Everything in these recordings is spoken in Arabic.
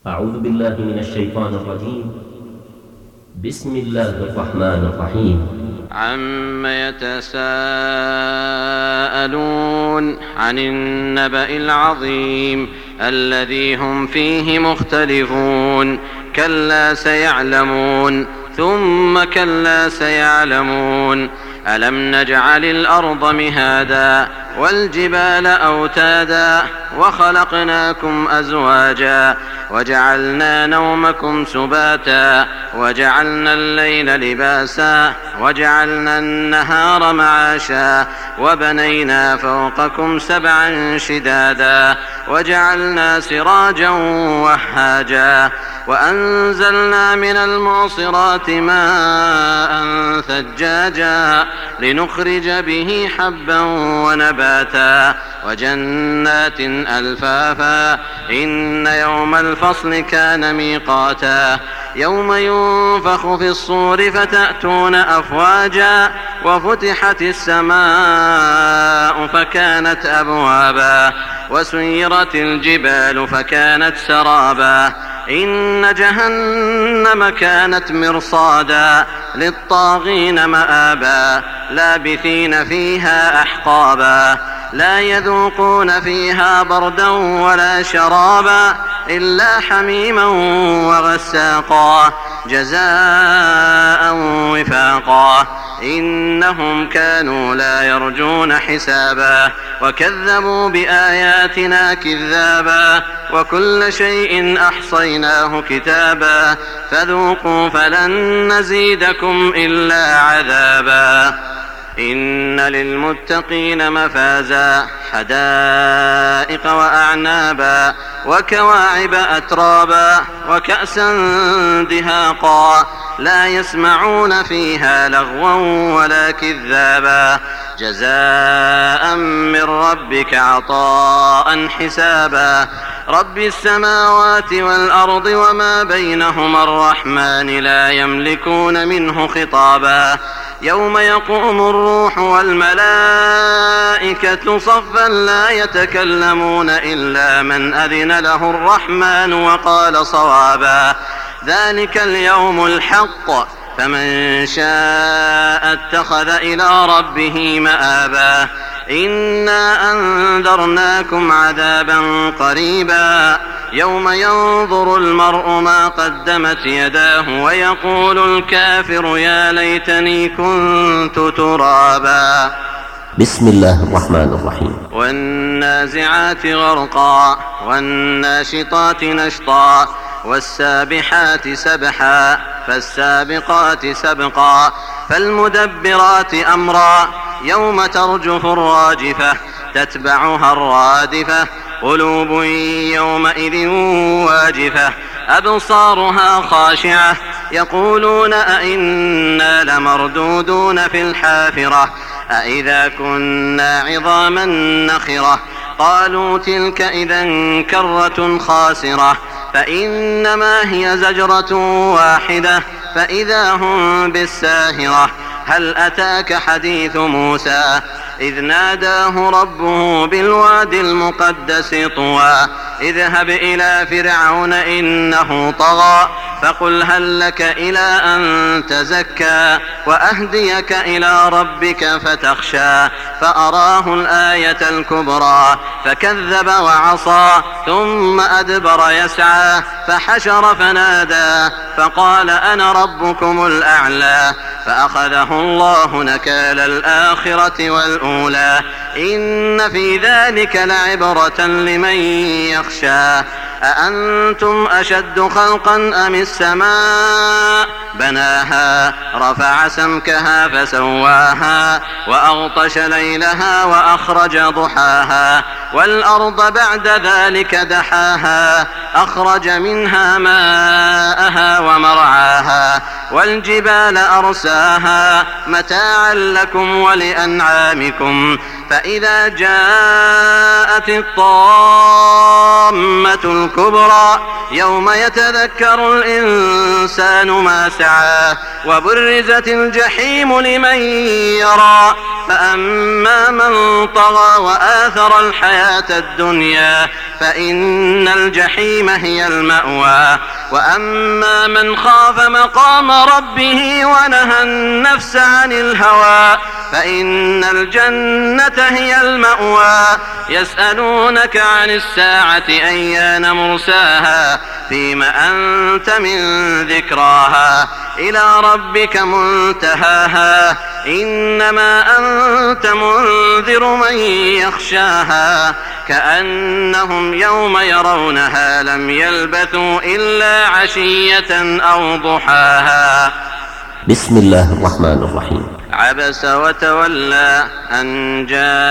أعوذ بالله من الشيطان الرجيم. بسم الله الرحمن الرحيم. عم يتساءلون عن النبأ العظيم الذي هم فيه مختلفون كلا سيعلمون ثم كلا سيعلمون ألم نجعل الأرض مهادا والجبال أوتادا وخلقناكم أزواجا وجعلنا نومكم سباتا وجعلنا الليل لباسا وجعلنا النهار معاشا وبنينا فوقكم سبعا شدادا وجعلنا سراجا وهاجا وأنزلنا من المعصرات ماء ثجاجا لنخرج به حبا ونباتا وجنات ألفافا إن يوم الفصل كان ميقاتا يوم ينفخ في الصور فتأتون أفواجا وفتحت السماء فكانت أبوابا وسيرت الجبال فكانت سرابا إن جهنم كانت مرصادا للطاغين مآبا لابثين فيها أحقابا لا يذوقون فيها بردا ولا شرابا إلا حميما وغساقا جزاء وفاقا إنهم كانوا لا يرجون حسابا وكذبوا بآياتنا كذابا وكل شيء أحصيناه كتابا فذوقوا فلن نزيدكم إلا عذابا إن للمتقين مفازا حدائق وأعنابا وكواعب أترابا وكأسا دهاقا لا يسمعون فيها لغوا ولا كذابا جزاء من ربك عطاء حسابا رب السماوات والأرض وما بينهما الرحمن لا يملكون منه خطابا يوم يقوم الروح والملائكة صفا لا يتكلمون إلا من أذن له الرحمن وقال صوابا ذلك اليوم الحق فمن شاء اتخذ إلى ربه مآبا إنا أنذرناكم عذابا قريبا يوم ينظر المرء ما قدمت يداه ويقول الكافر يا ليتني كنت ترابا. بسم الله الرحمن الرحيم. والنازعات غرقا والناشطات نشطا والسابحات سبحا فالسابقات سبقا فالمدبرات أمرا يوم ترجف الراجفة تتبعها الرادفة قلوب يومئذ واجفة أبصارها خاشعة يقولون أئنا لمردودون في الحافرة أئذا كنا عظاما نخرة قالوا تلك إذا كرة خاسرة فإنما هي زجرة واحدة فإذا هم بالساهرة هل أتاك حديث موسى إذ ناداه ربه بالوادي المقدس طوى اذهب إلى فرعون إنه طغى فقل هل لك إلى أن تزكى وأهديك إلى ربك فتخشى فأراه الآية الكبرى فكذب وعصى ثم أدبر يسعى فحشر فنادى فقال أنا ربكم الأعلى فأخذه الله نكال الآخرة والأولى إن في ذلك لعبرة لمن يخشى أأنتم أشد خلقا أم السماء بناها رفع سمكها فسواها وأغطش ليلها وأخرج ضحاها والأرض بعد ذلك دحاها أخرج منها ماءها ومرعاها والجبال أرساها متاعا لكم ولأنعامكم فإذا جاءت الطامة الكبرى يوم يتذكر الإنسان ما سعى وبرزت الجحيم لمن يرى فأما من طغى وآثر الحياة الدنيا فإن الجحيم هي المأوى وأما من خاف مقام ربه ونهى النفس عن الهوى فإن الجنة هي المأوى يسألونك عن الساعة أيان مرساها فيم أنت من ذكراها إلى ربك منتهاها إنما أنت منذر من يخشاها كأنهم يوم يرونها لم يلبثوا إلا عشية أو ضحاها. بسم الله الرحمن الرحيم. عبس وتولى أن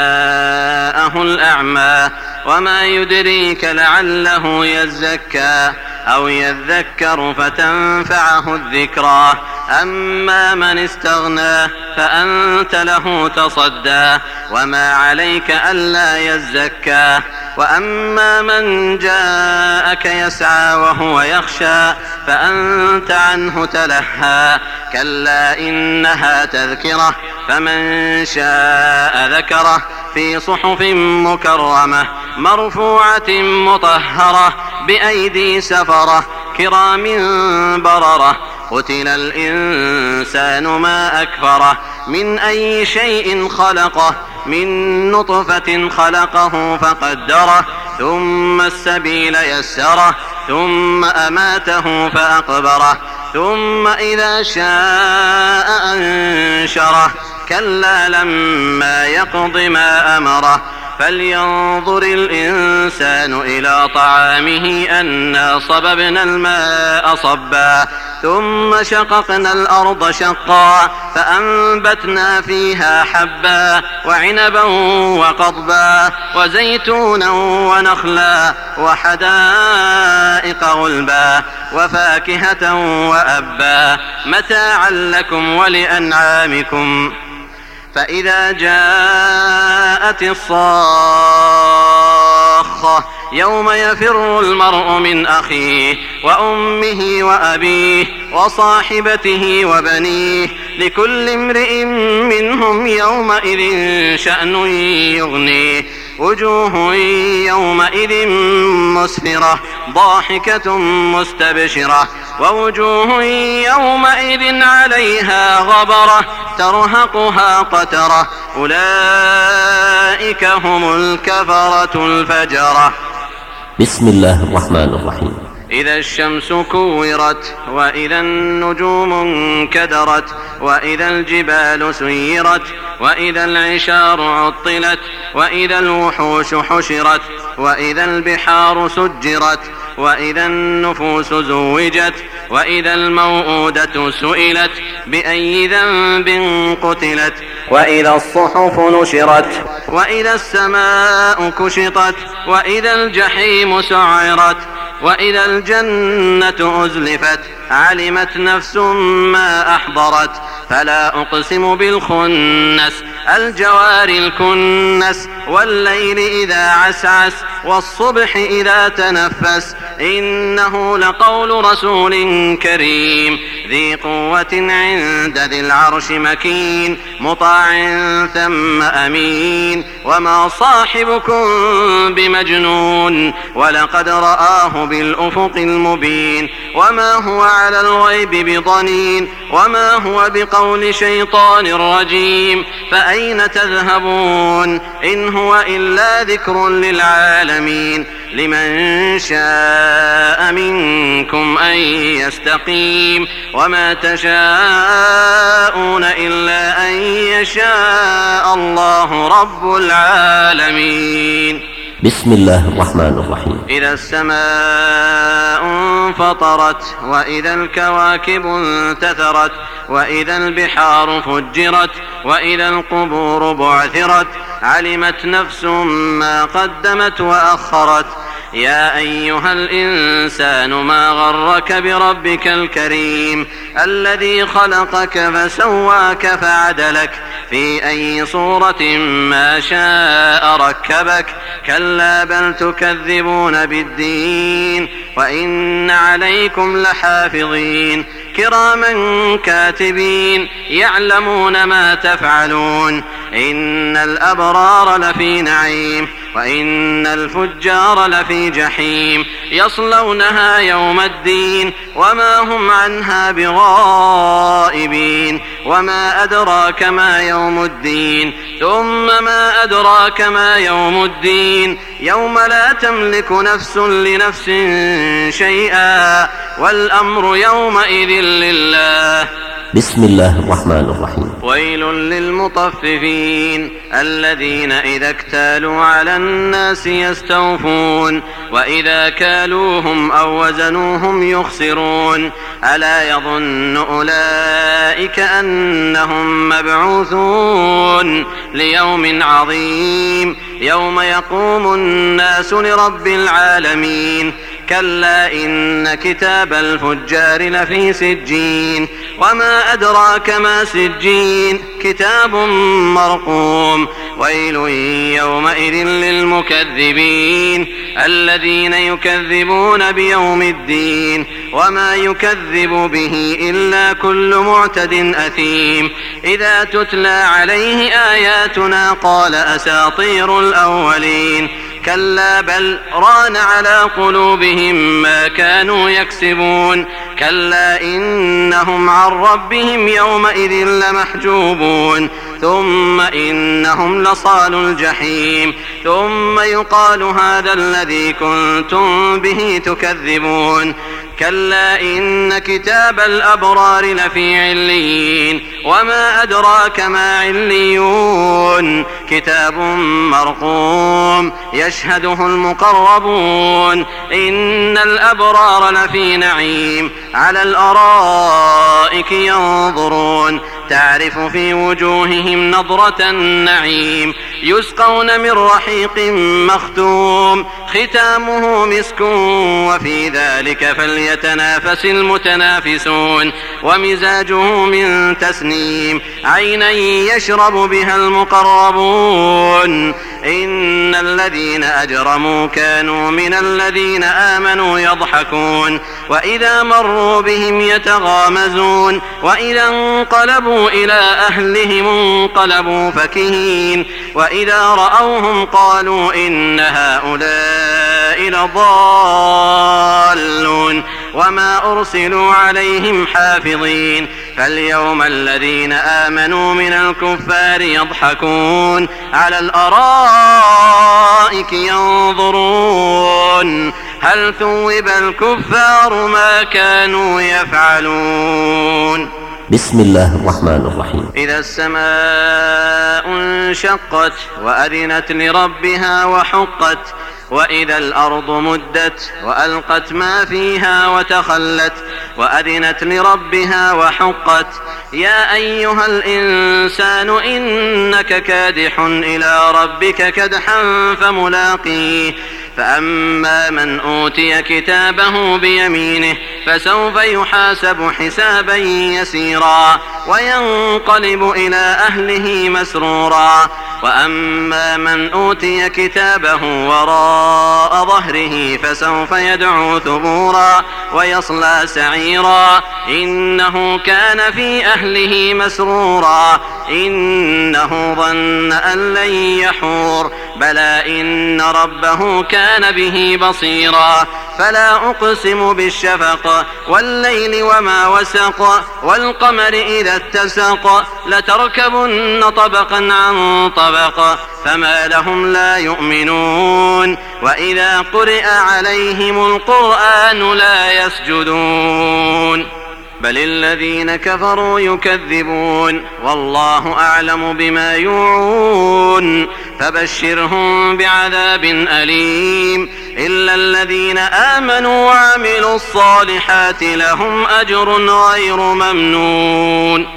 جاءه الأعمى وما يدريك لعله يزكى أو يذكر فتنفعه الذكرى أما من استغنى فأنت له تصدى وما عليك ألا يزكى وأما من جاءك يسعى وهو يخشى فأنت عنه تلهى كلا إنها تذكرة فمن شاء ذكره في صحف مكرمة مرفوعة مطهرة بأيدي سفرة كرام بررة قتل الإنسان ما أكفره من أي شيء خلقه من نطفة خلقه فقدره ثم السبيل يسره ثم أماته فأقبره ثم إذا شاء أنشره كلا لما يقض ما أمره فلينظر الإنسان إلى طعامه أنا صببنا الماء صبا ثم شققنا الأرض شقا فأنبتنا فيها حبا وعنبا وقضبا وزيتونا ونخلا وحدائق غلبا وفاكهة وأبا متاعا لكم ولأنعامكم فإذا جاءت الصاخة يوم يفر المرء من أخيه وأمه وأبيه وصاحبته وبنيه لكل امرئ منهم يومئذ شأن يغنيه وجوه يومئذ مسفرة ضاحكة مستبشرة ووجوه يومئذ عليها غبرة ترهقها قترة أولئك هم الكفرة الفجرة. بسم الله الرحمن الرحيم. إذا الشمس كورت وإذا النجوم انكدرت وإذا الجبال سيرت وإذا العشار عطلت وإذا الوحوش حشرت وإذا البحار سجرت وإذا النفوس زوجت وإذا الموءودة سئلت بأي ذنب قتلت وإذا الصحف نشرت وإذا السماء كشطت وإذا الجحيم سعرت وإذا الجنة أزلفت علمت نفس ما أحضرت فلا أقسم بالخنس الجوار الكنس والليل إذا عسعس والصبح إذا تنفس إنه لقول رسول كريم ذي قوة عند ذي العرش مكين مطاع ثم أمين وما صاحبكم بمجنون ولقد رآه بالأفق المبين وما هو على الغيب بضنين وما هو بقول شيطان رجيم فأين تذهبون إن هو إلا ذكر للعالمين لمن شاء منكم أن يستقيم وما تشاءون إلا أن يشاء الله رب العالمين. بسم الله الرحمن الرحيم. إذا السماء انفطرت وإذا الكواكب انتثرت وإذا البحار فجرت وإذا القبور بعثرت علمت نفس ما قدمت وأخرت يا أيها الإنسان ما غرك بربك الكريم الذي خلقك فسواك فعدلك في أي صورة ما شاء ركبك كلا بل تكذبون بالدين وإن عليكم لحافظين كراما كاتبين يعلمون ما تفعلون إن الأبرار لفي نعيم وإن الفجار لفي جحيم يصلونها يوم الدين وما هم عنها بغائبين وما أدراك ما يوم الدين ثم ما أدراك ما يوم الدين يوم لا تملك نفس لنفس شيئا والأمر يومئذ لله. بسم الله الرحمن الرحيم. ويل للمطففين الذين إذا اكتالوا على الناس يستوفون وإذا كالوهم أو وزنوهم يخسرون ألا يظن أولئك أنهم مبعوثون ليوم عظيم يوم يقوم الناس لرب العالمين كلا إن كتاب الفجار لفي سجين وما أدراك ما سجين كتاب مرقوم ويل يومئذ للمكذبين الذين يكذبون بيوم الدين وما يكذب به إلا كل معتد أثيم إذا تتلى عليه آياتنا قال أساطير الأولين كلا بل ران على قلوبهم ما كانوا يكسبون كلا إنهم عن ربهم يومئذ لمحجوبون ثم إنهم لصال الجحيم ثم يقال هذا الذي كنتم به تكذبون كلا إن كتاب الأبرار لفي عليين وما أدراك ما عليون كتاب مرقوم يشهده المقربون إن الأبرار لفي نعيم على الأرائك ينظرون تعرف في وجوههم نضرة النعيم يسقون من رحيق مختوم ختامه مسك وفي ذلك فليتنافس المتنافسون ومزاجه من تسنيم عينا يشرب بها المقربون إن الذين أجرموا كانوا من الذين آمنوا يضحكون وإذا مروا بهم يتغامزون وإذا انقلبوا إلى أهلهم انقلبوا فكهين وإذا رأوهم قالوا إن هؤلاء لضالون وما أرسلوا عليهم حافظين فاليوم الذين آمنوا من الكفار يضحكون على الأرائك ينظرون هل ثوب الكفار ما كانوا يفعلون. بسم الله الرحمن الرحيم. إذا السماء انشقت وأذنت لربها وحقت وإذا الأرض مدت وألقت ما فيها وتخلت وأذنت لربها وحقت يا أيها الإنسان إنك كادح إلى ربك كدحا فملاقيه فأما من أوتي كتابه بيمينه فسوف يحاسب حسابا يسيرا وينقلب إلى أهله مسرورا وأما من أوتي كتابه وراء ظهره فسوف يدعو ثبورا ويصلى سعيرا إنه كان في أهله مسرورا إنه ظن أن لن يحور بلى إن ربه كان به بصيرا فلا أقسم بالشفق والليل وما وسق والقمر إذا اتسق لتركبن طبقا عن طبق فما لهم لا يؤمنون وإذا قرئ عليهم القرآن لا يسجدون بل الذين كفروا يكذبون والله أعلم بما يوعون فبشرهم بعذاب أليم إلا الذين آمنوا وعملوا الصالحات لهم أجر غير ممنون.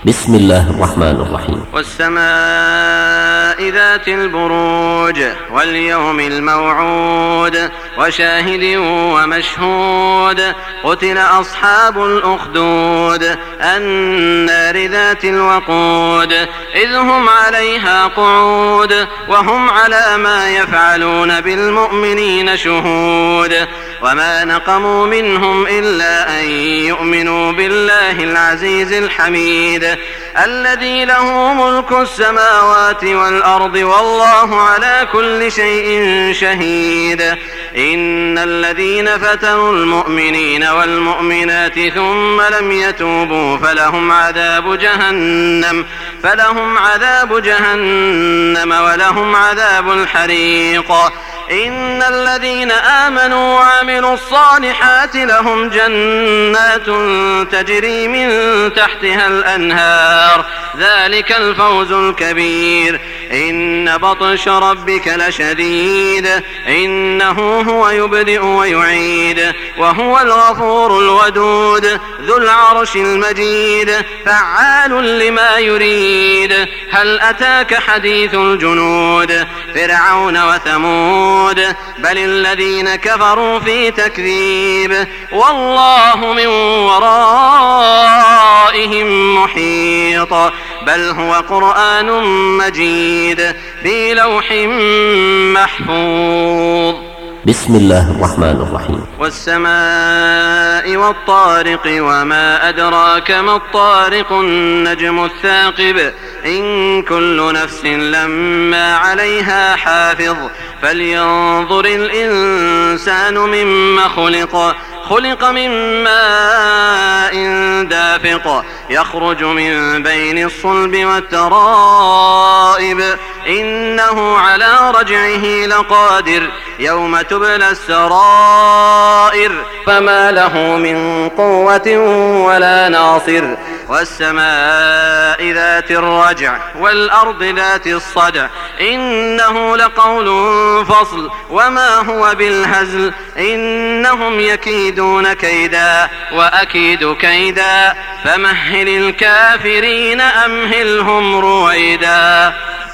بسم الله الرحمن الرحيم. والسماء ذات البروج واليوم الموعود وشاهد ومشهود قتل أصحاب الأخدود النار ذات الوقود إذ هم عليها قعود وهم على ما يفعلون بالمؤمنين شهود وما نقموا منهم إلا أن يؤمنوا بالله العزيز الحميد الذي له ملك السماوات والأرض والله على كل شيء شهيد إن الذين فتنوا المؤمنين والمؤمنات ثم لم يتوبوا فلهم عذاب جهنم ولهم عذاب الحريق إن الذين آمنوا وعملوا الصالحات لهم جنات تجري من تحتها الأنهار ذلك الفوز الكبير إن بطش ربك لشديد إنه هو يبدئ ويعيد وهو الغفور الودود ذو العرش المجيد فعال لما يريد هل أتاك حديث الجنود فرعون وثمود بل الذين كفروا في تكذيب والله من ورائهم محيط بل هو قرآن مجيد في لوح محفوظ. بسم الله الرحمن الرحيم. والسماء والطارق وما أدراك ما الطارق النجم الثاقب إن كل نفس لما عليها حافظ فلينظر الإنسان مما خلق من ماء دافق يخرج من بين الصلب والترائب إنه على رجعه لقادر يوم تبلى السرائر فما له من قوة ولا ناصر والسماء ذات الرجع والأرض ذات الصدع إنه لقول فصل وما هو بالهزل إنهم يكيدون كيدا وأكيد كيدا فمهل الكافرين أمهلهم رويدا.